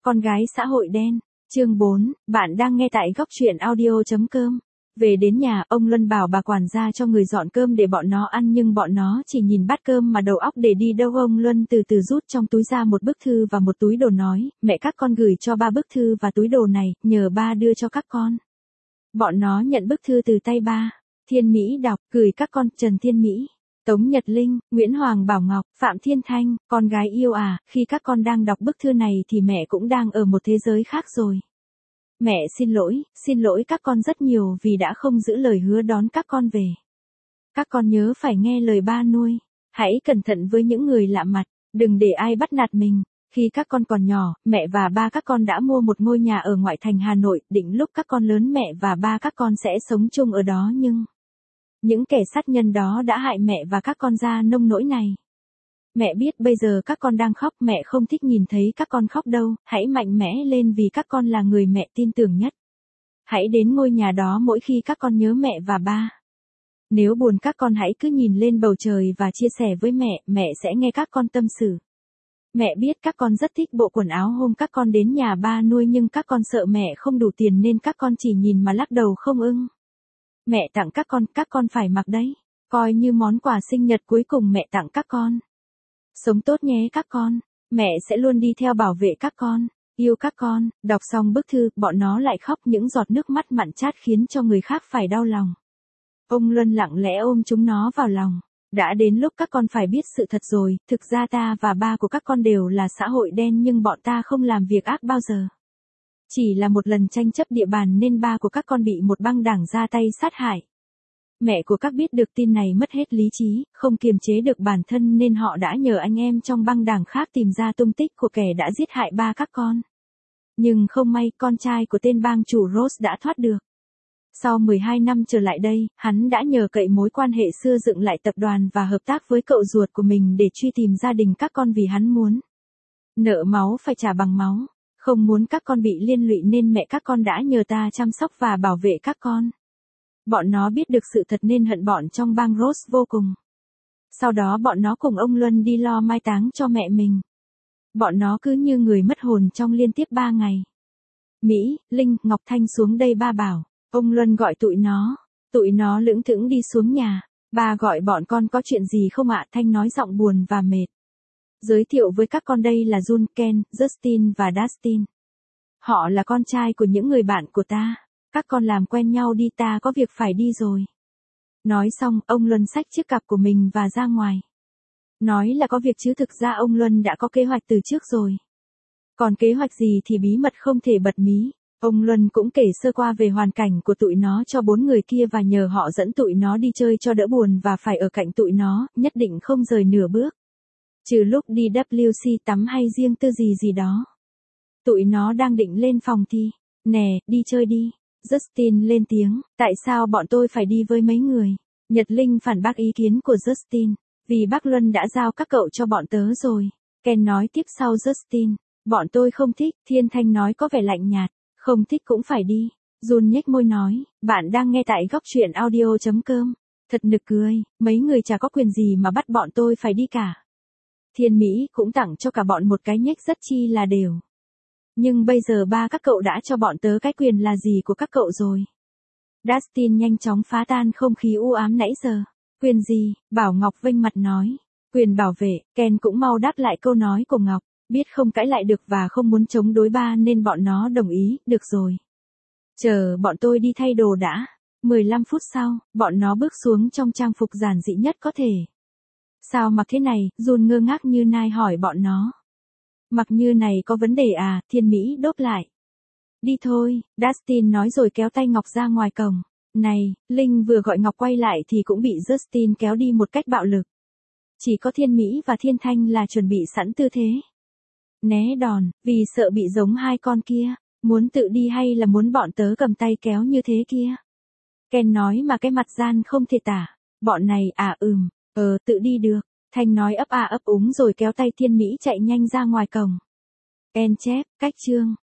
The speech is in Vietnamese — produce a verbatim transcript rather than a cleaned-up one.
Con gái xã hội đen. Chương bốn, bạn đang nghe tại góc truyện audio.com. Về đến nhà, ông Luân bảo bà quản gia cho người dọn cơm để bọn nó ăn nhưng bọn nó chỉ nhìn bát cơm mà đầu óc để đi đâu. Ông Luân từ từ rút trong túi ra một bức thư và một túi đồ nói, mẹ các con gửi cho ba bức thư và túi đồ này, nhờ ba đưa cho các con. Bọn nó nhận bức thư từ tay ba. Thiên Mỹ đọc, gửi các con, Trần Thiên Mỹ, Tống Nhật Linh, Nguyễn Hoàng Bảo Ngọc, Phạm Thiên Thanh, con gái yêu à, khi các con đang đọc bức thư này thì mẹ cũng đang ở một thế giới khác rồi. Mẹ xin lỗi, xin lỗi các con rất nhiều vì đã không giữ lời hứa đón các con về. Các con nhớ phải nghe lời ba nuôi. Hãy cẩn thận với những người lạ mặt, đừng để ai bắt nạt mình. Khi các con còn nhỏ, mẹ và ba các con đã mua một ngôi nhà ở ngoại thành Hà Nội, định lúc các con lớn mẹ và ba các con sẽ sống chung ở đó nhưng... những kẻ sát nhân đó đã hại mẹ và các con ra nông nỗi này. Mẹ biết bây giờ các con đang khóc, mẹ không thích nhìn thấy các con khóc đâu, hãy mạnh mẽ lên vì các con là người mẹ tin tưởng nhất. Hãy đến ngôi nhà đó mỗi khi các con nhớ mẹ và ba. Nếu buồn các con hãy cứ nhìn lên bầu trời và chia sẻ với mẹ, mẹ sẽ nghe các con tâm sự. Mẹ biết các con rất thích bộ quần áo hôm các con đến nhà ba nuôi nhưng các con sợ mẹ không đủ tiền nên các con chỉ nhìn mà lắc đầu không ưng. Mẹ tặng các con, các con phải mặc đấy. Coi như món quà sinh nhật cuối cùng mẹ tặng các con. Sống tốt nhé các con. Mẹ sẽ luôn đi theo bảo vệ các con. Yêu các con. Đọc xong bức thư, bọn nó lại khóc, những giọt nước mắt mặn chát khiến cho người khác phải đau lòng. Ông Luân lặng lẽ ôm chúng nó vào lòng. Đã đến lúc các con phải biết sự thật rồi, thực ra ta và ba của các con đều là xã hội đen nhưng bọn ta không làm việc ác bao giờ. Chỉ là một lần tranh chấp địa bàn nên ba của các con bị một băng đảng ra tay sát hại. Mẹ của các biết được tin này mất hết lý trí, không kiềm chế được bản thân nên họ đã nhờ anh em trong băng đảng khác tìm ra tung tích của kẻ đã giết hại ba các con. Nhưng không may, con trai của tên bang chủ Rose đã thoát được. Sau mười hai năm trở lại đây, hắn đã nhờ cậy mối quan hệ xưa dựng lại tập đoàn và hợp tác với cậu ruột của mình để truy tìm gia đình các con vì hắn muốn nợ máu phải trả bằng máu. Không muốn các con bị liên lụy nên mẹ các con đã nhờ ta chăm sóc và bảo vệ các con. Bọn nó biết được sự thật nên hận bọn trong bang Rose vô cùng. Sau đó bọn nó cùng ông Luân đi lo mai táng cho mẹ mình. Bọn nó cứ như người mất hồn trong liên tiếp ba ngày. Mỹ, Linh, Ngọc Thanh xuống đây ba bảo. Ông Luân gọi tụi nó. Tụi nó lững thững đi xuống nhà. Ba gọi bọn con có chuyện gì không ạ? Thanh nói giọng buồn và mệt. Giới thiệu với các con đây là Jun, Ken, Justin và Dustin. Họ là con trai của những người bạn của ta. Các con làm quen nhau đi, ta có việc phải đi rồi. Nói xong, ông Luân xách chiếc cặp của mình và ra ngoài. Nói là có việc chứ thực ra ông Luân đã có kế hoạch từ trước rồi. Còn kế hoạch gì thì bí mật không thể bật mí. Ông Luân cũng kể sơ qua về hoàn cảnh của tụi nó cho bốn người kia và nhờ họ dẫn tụi nó đi chơi cho đỡ buồn và phải ở cạnh tụi nó, nhất định không rời nửa bước. Trừ lúc đi W C tắm hay riêng tư gì gì đó. Tụi nó đang định lên phòng thì, nè, đi chơi đi. Justin lên tiếng, tại sao bọn tôi phải đi với mấy người? Nhật Linh phản bác ý kiến của Justin, vì bác Luân đã giao các cậu cho bọn tớ rồi. Ken nói tiếp sau Justin, bọn tôi không thích, Thiên Thanh nói có vẻ lạnh nhạt, không thích cũng phải đi. Jun nhếch môi nói, bạn đang nghe tại góc truyện audio.com. Thật nực cười, mấy người chả có quyền gì mà bắt bọn tôi phải đi cả. Thiên Mỹ cũng tặng cho cả bọn một cái nhếch rất chi là đều. Nhưng bây giờ ba các cậu đã cho bọn tớ cái quyền là gì của các cậu rồi. Dustin nhanh chóng phá tan không khí u ám nãy giờ. Quyền gì? Bảo Ngọc vênh mặt nói. Quyền bảo vệ. Ken cũng mau đáp lại câu nói của Ngọc. Biết không cãi lại được và không muốn chống đối ba nên bọn nó đồng ý. Được rồi. Chờ bọn tôi đi thay đồ đã. mười lăm phút sau, bọn nó bước xuống trong trang phục giản dị nhất có thể. Sao mặc thế này? Jun ngơ ngác như nai hỏi bọn nó. Mặc như này có vấn đề à? Thiên Mỹ đốt lại. Đi thôi, Dustin nói rồi kéo tay Ngọc ra ngoài cổng. Này, Linh vừa gọi Ngọc quay lại thì cũng bị Justin kéo đi một cách bạo lực. Chỉ có Thiên Mỹ và Thiên Thanh là chuẩn bị sẵn tư thế. Né đòn, vì sợ bị giống hai con kia. Muốn tự đi hay là muốn bọn tớ cầm tay kéo như thế kia? Ken nói mà cái mặt gian không thể tả. Bọn này à ừm, ờ tự đi được. Thanh nói ấp à ấp úng rồi kéo tay Thiên Mỹ chạy nhanh ra ngoài cổng. Ken chép, cách chương.